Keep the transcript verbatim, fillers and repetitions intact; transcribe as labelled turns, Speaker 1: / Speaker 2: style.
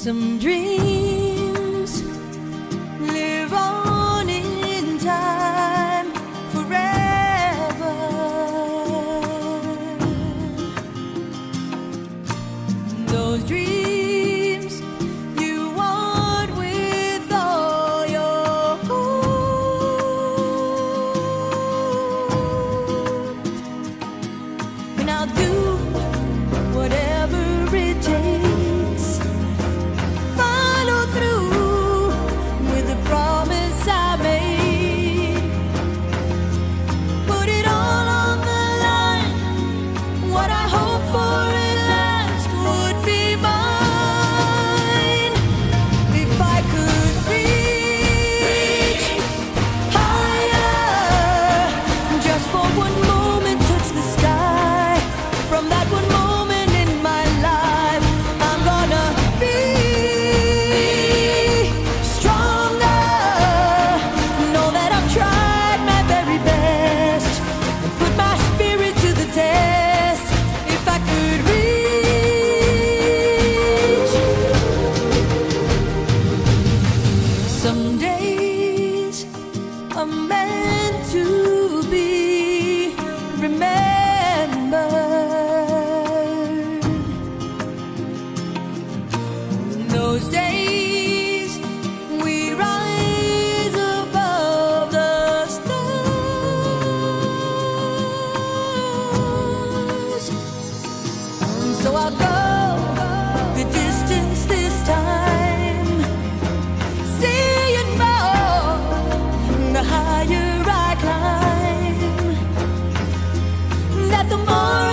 Speaker 1: Some dreams live on in time forever. Those dreams you want with all your heart, and I'll do whatever it takes. Some days are meant to be remembered. Those days we rise above the stars. So I'll go the distance this time. The higher I climb, that the more